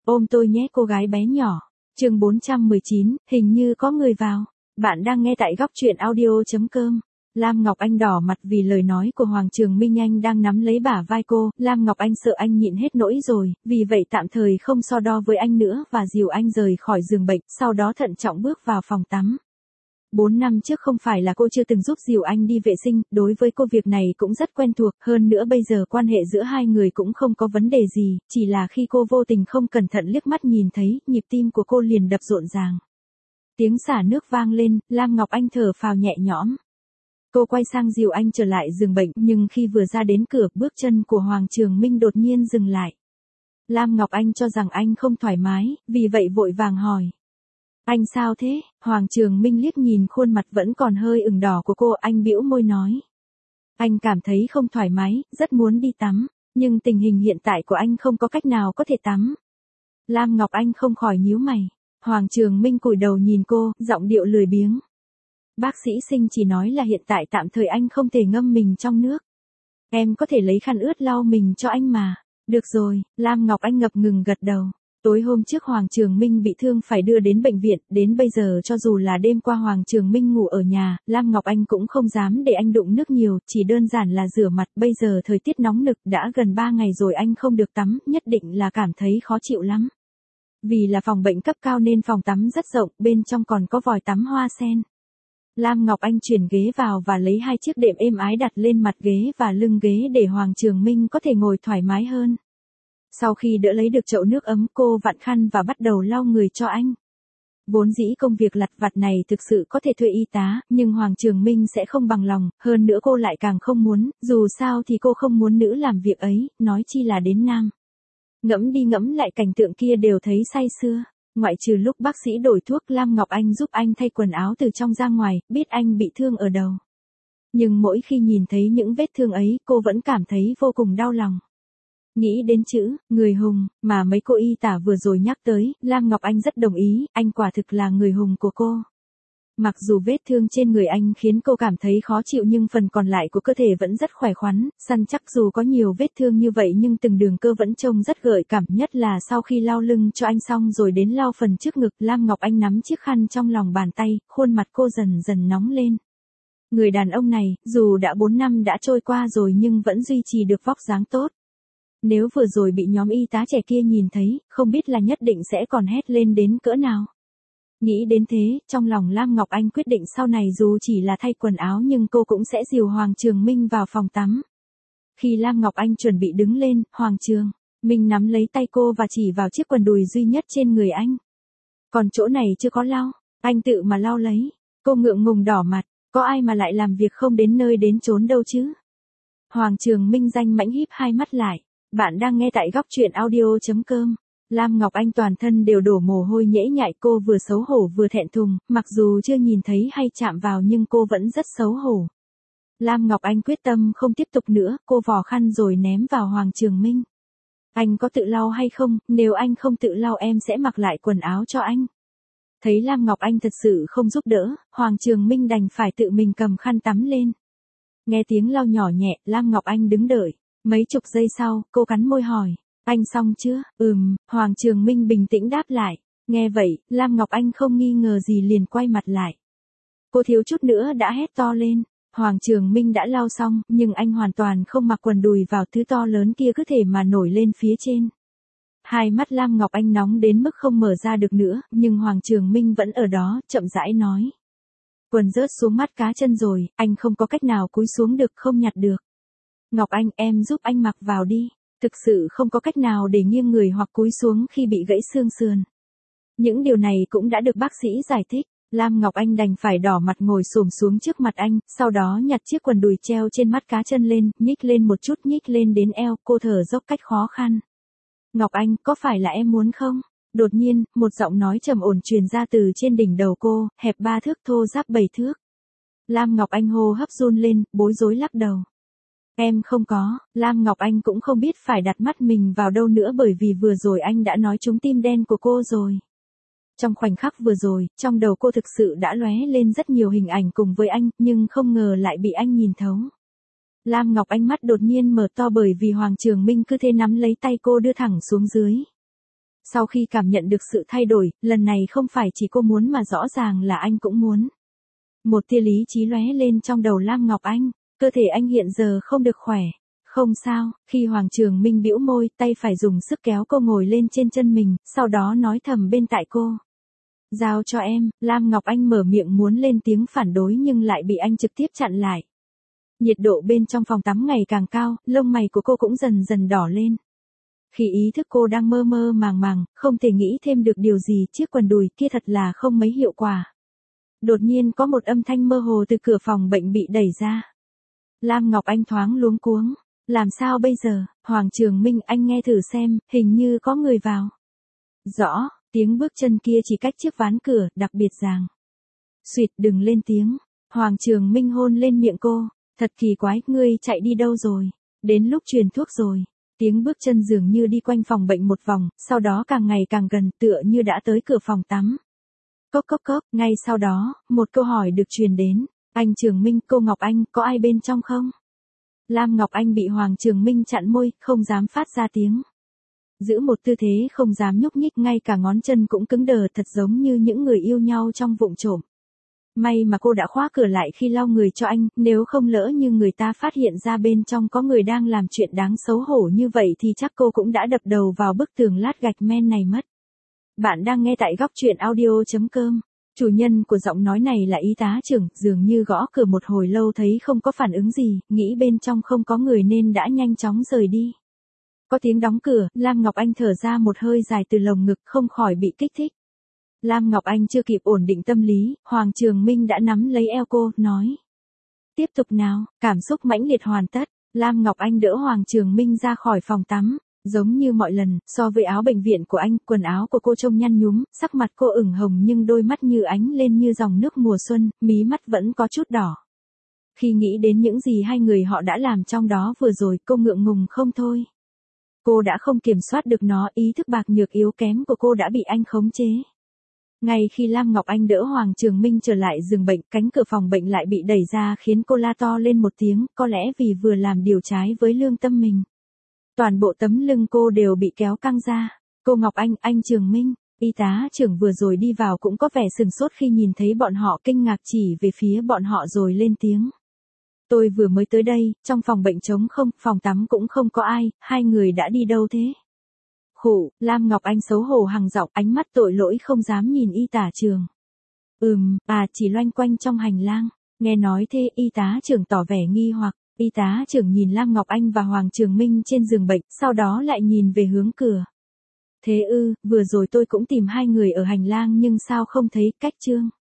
Ôm tôi nhé cô gái bé nhỏ. Chương 419, hình như có người vào. Bạn đang nghe tại góc truyện audio.com. Lam Ngọc Anh đỏ mặt vì lời nói của Hoàng Trường Minh. Anh đang nắm lấy bả vai cô. Lam Ngọc Anh sợ anh nhịn hết nỗi rồi, vì vậy tạm thời không so đo với anh nữa và dìu anh rời khỏi giường bệnh, sau đó thận trọng bước vào phòng tắm. 4 năm trước không phải là cô chưa từng giúp dìu anh đi vệ sinh, đối với cô việc này cũng rất quen thuộc, hơn nữa bây giờ quan hệ giữa hai người cũng không có vấn đề gì, chỉ là khi cô vô tình không cẩn thận liếc mắt nhìn thấy, nhịp tim của cô liền đập rộn ràng. Tiếng xả nước vang lên, Lam Ngọc Anh thở phào nhẹ nhõm. Cô quay sang dìu anh trở lại giường bệnh, nhưng khi vừa ra đến cửa, bước chân của Hoàng Trường Minh đột nhiên dừng lại. Lam Ngọc Anh cho rằng anh không thoải mái, vì vậy vội vàng hỏi. Anh sao thế? Hoàng Trường Minh liếc nhìn khuôn mặt vẫn còn hơi ửng đỏ của cô, anh bĩu môi nói. Anh cảm thấy không thoải mái, rất muốn đi tắm, nhưng tình hình hiện tại của anh không có cách nào có thể tắm. Lam Ngọc Anh không khỏi nhíu mày. Hoàng Trường Minh cúi đầu nhìn cô, giọng điệu lười biếng. Bác sĩ Sinh chỉ nói là hiện tại tạm thời anh không thể ngâm mình trong nước. Em có thể lấy khăn ướt lau mình cho anh mà. Được rồi, Lam Ngọc Anh ngập ngừng gật đầu. Tối hôm trước Hoàng Trường Minh bị thương phải đưa đến bệnh viện, đến bây giờ cho dù là đêm qua Hoàng Trường Minh ngủ ở nhà, Lam Ngọc Anh cũng không dám để anh đụng nước nhiều, chỉ đơn giản là rửa mặt, bây giờ thời tiết nóng nực đã gần 3 ngày rồi anh không được tắm, nhất định là cảm thấy khó chịu lắm. Vì là phòng bệnh cấp cao nên phòng tắm rất rộng, bên trong còn có vòi tắm hoa sen. Lam Ngọc Anh chuyển ghế vào và lấy 2 chiếc đệm êm ái đặt lên mặt ghế và lưng ghế để Hoàng Trường Minh có thể ngồi thoải mái hơn. Sau khi đỡ lấy được chậu nước ấm, cô vặn khăn và bắt đầu lau người cho anh. Vốn dĩ công việc lặt vặt này thực sự có thể thuê y tá, nhưng Hoàng Trường Minh sẽ không bằng lòng, hơn nữa cô lại càng không muốn, dù sao thì cô không muốn nữ làm việc ấy, nói chi là đến nam. Ngẫm đi ngẫm lại cảnh tượng kia đều thấy say sưa. Ngoại trừ lúc bác sĩ đổi thuốc, Lam Ngọc Anh giúp anh thay quần áo từ trong ra ngoài, biết anh bị thương ở đầu. Nhưng mỗi khi nhìn thấy những vết thương ấy, cô vẫn cảm thấy vô cùng đau lòng. Nghĩ đến chữ, người hùng, mà mấy cô y tả vừa rồi nhắc tới, Lam Ngọc Anh rất đồng ý, anh quả thực là người hùng của cô. Mặc dù vết thương trên người anh khiến cô cảm thấy khó chịu nhưng phần còn lại của cơ thể vẫn rất khỏe khoắn, săn chắc dù có nhiều vết thương như vậy nhưng từng đường cơ vẫn trông rất gợi cảm, nhất là sau khi lau lưng cho anh xong rồi đến lau phần trước ngực, Lam Ngọc Anh nắm chiếc khăn trong lòng bàn tay, khuôn mặt cô dần dần nóng lên. Người đàn ông này, dù đã 4 năm đã trôi qua rồi nhưng vẫn duy trì được vóc dáng tốt. Nếu vừa rồi bị nhóm y tá trẻ kia nhìn thấy, không biết là nhất định sẽ còn hét lên đến cỡ nào. Nghĩ đến thế, trong lòng Lam Ngọc Anh quyết định sau này dù chỉ là thay quần áo nhưng cô cũng sẽ dìu Hoàng Trường Minh vào phòng tắm. Khi Lam Ngọc Anh chuẩn bị đứng lên, Hoàng Trường Minh nắm lấy tay cô và chỉ vào chiếc quần đùi duy nhất trên người anh. Còn chỗ này chưa có lau, anh tự mà lau lấy. Cô ngượng ngùng đỏ mặt, có ai mà lại làm việc không đến nơi đến chốn đâu chứ. Hoàng Trường Minh danh mãnh híp hai mắt lại. Bạn đang nghe tại góc truyện audio.com. Lam Ngọc Anh toàn thân đều đổ mồ hôi nhễ nhại, cô vừa xấu hổ vừa thẹn thùng, mặc dù chưa nhìn thấy hay chạm vào nhưng cô vẫn rất xấu hổ. Lam Ngọc Anh quyết tâm không tiếp tục nữa, cô vò khăn rồi ném vào Hoàng Trường Minh. Anh có tự lau hay không, nếu anh không tự lau em sẽ mặc lại quần áo cho anh. Thấy Lam Ngọc Anh thật sự không giúp đỡ, Hoàng Trường Minh đành phải tự mình cầm khăn tắm lên. Nghe tiếng lau nhỏ nhẹ, Lam Ngọc Anh đứng đợi. Mấy chục giây sau, cô cắn môi hỏi, anh xong chưa? Hoàng Trường Minh bình tĩnh đáp lại. Nghe vậy, Lam Ngọc Anh không nghi ngờ gì liền quay mặt lại. Cô thiếu chút nữa đã hét to lên. Hoàng Trường Minh đã lau xong, nhưng anh hoàn toàn không mặc quần đùi vào, thứ to lớn kia cứ thể mà nổi lên phía trên. Hai mắt Lam Ngọc Anh nóng đến mức không mở ra được nữa, nhưng Hoàng Trường Minh vẫn ở đó, chậm rãi nói. Quần rớt xuống mắt cá chân rồi, anh không có cách nào cúi xuống được, không nhặt được. Ngọc Anh, em giúp anh mặc vào đi. Thực sự không có cách nào để nghiêng người hoặc cúi xuống khi bị gãy xương sườn. Những điều này cũng đã được bác sĩ giải thích. Lam Ngọc Anh đành phải đỏ mặt ngồi xổm xuống trước mặt anh, sau đó nhặt chiếc quần đùi treo trên mắt cá chân lên, nhích lên một chút, nhích lên đến eo, cô thở dốc cách khó khăn. Ngọc Anh, có phải là em muốn không? Đột nhiên, một giọng nói trầm ổn truyền ra từ trên đỉnh đầu cô, hẹp 3 thước thô ráp 7 thước. Lam Ngọc Anh hô hấp run lên, bối rối lắc đầu. Em không có, Lam Ngọc Anh cũng không biết phải đặt mắt mình vào đâu nữa bởi vì vừa rồi anh đã nói trúng tim đen của cô rồi. Trong khoảnh khắc vừa rồi, trong đầu cô thực sự đã lóe lên rất nhiều hình ảnh cùng với anh, nhưng không ngờ lại bị anh nhìn thấu. Lam Ngọc Anh mắt đột nhiên mở to bởi vì Hoàng Trường Minh cứ thế nắm lấy tay cô đưa thẳng xuống dưới. Sau khi cảm nhận được sự thay đổi, lần này không phải chỉ cô muốn mà rõ ràng là anh cũng muốn. Một tia lý trí lóe lên trong đầu Lam Ngọc Anh, cơ thể anh hiện giờ không được khỏe. Không sao, khi Hoàng Trường Minh bĩu môi, tay phải dùng sức kéo cô ngồi lên trên chân mình, sau đó nói thầm bên tai cô. Giao cho em, Lam Ngọc Anh mở miệng muốn lên tiếng phản đối nhưng lại bị anh trực tiếp chặn lại. Nhiệt độ bên trong phòng tắm ngày càng cao, lông mày của cô cũng dần dần đỏ lên. Khi ý thức cô đang mơ mơ màng màng, không thể nghĩ thêm được điều gì, chiếc quần đùi kia thật là không mấy hiệu quả. Đột nhiên có một âm thanh mơ hồ từ cửa phòng bệnh bị đẩy ra. Lam Ngọc Anh thoáng luống cuống. Làm sao bây giờ, Hoàng Trường Minh, anh nghe thử xem, hình như có người vào. Rõ, tiếng bước chân kia chỉ cách chiếc ván cửa, đặc biệt ràng. Xuyệt, đừng lên tiếng. Hoàng Trường Minh hôn lên miệng cô. Thật kỳ quái, ngươi chạy đi đâu rồi? Đến lúc truyền thuốc rồi. Tiếng bước chân dường như đi quanh phòng bệnh một vòng, sau đó càng ngày càng gần, tựa như đã tới cửa phòng tắm. Cốc cốc cốc, ngay sau đó, một câu hỏi được truyền đến. Anh Trường Minh, cô Ngọc Anh, có ai bên trong không? Lam Ngọc Anh bị Hoàng Trường Minh chặn môi, không dám phát ra tiếng. Giữ một tư thế không dám nhúc nhích, ngay cả ngón chân cũng cứng đờ, thật giống như những người yêu nhau trong vụng trộm. May mà cô đã khóa cửa lại khi lau người cho anh, nếu không lỡ như người ta phát hiện ra bên trong có người đang làm chuyện đáng xấu hổ như vậy thì chắc cô cũng đã đập đầu vào bức tường lát gạch men này mất. Bạn đang nghe tại góc truyện audio.com. Chủ nhân của giọng nói này là y tá trưởng, dường như gõ cửa một hồi lâu thấy không có phản ứng gì, nghĩ bên trong không có người nên đã nhanh chóng rời đi. Có tiếng đóng cửa, Lam Ngọc Anh thở ra một hơi dài từ lồng ngực, không khỏi bị kích thích. Lam Ngọc Anh chưa kịp ổn định tâm lý, Hoàng Trường Minh đã nắm lấy eo cô, nói. Tiếp tục nào, cảm xúc mãnh liệt hoàn tất, Lam Ngọc Anh đỡ Hoàng Trường Minh ra khỏi phòng tắm. Giống như mọi lần, so với áo bệnh viện của anh, quần áo của cô trông nhăn nhúm, sắc mặt cô ửng hồng nhưng đôi mắt như ánh lên như dòng nước mùa xuân, mí mắt vẫn có chút đỏ. Khi nghĩ đến những gì hai người họ đã làm trong đó vừa rồi, cô ngượng ngùng không thôi. Cô đã không kiểm soát được nó, ý thức bạc nhược yếu kém của cô đã bị anh khống chế. Ngay khi Lam Ngọc Anh đỡ Hoàng Trường Minh trở lại giường bệnh, cánh cửa phòng bệnh lại bị đẩy ra khiến cô la to lên một tiếng, có lẽ vì vừa làm điều trái với lương tâm mình. Toàn bộ tấm lưng cô đều bị kéo căng ra. Cô Ngọc anh Trường Minh, y tá trưởng vừa rồi đi vào cũng có vẻ sừng sốt khi nhìn thấy bọn họ, kinh ngạc chỉ về phía bọn họ rồi lên tiếng. Tôi vừa mới tới đây, trong phòng bệnh trống không, phòng tắm cũng không có ai, hai người đã đi đâu thế? Khụ, Lam Ngọc Anh xấu hổ hằng giọng, ánh mắt tội lỗi không dám nhìn y tá trưởng. Chỉ loanh quanh trong hành lang. Nghe nói thế, y tá trưởng tỏ vẻ nghi hoặc. Y tá trưởng nhìn Lam Ngọc Anh và Hoàng Trường Minh trên giường bệnh, sau đó lại nhìn về hướng cửa. Thế vừa rồi tôi cũng tìm hai người ở hành lang nhưng sao không thấy, cách chương.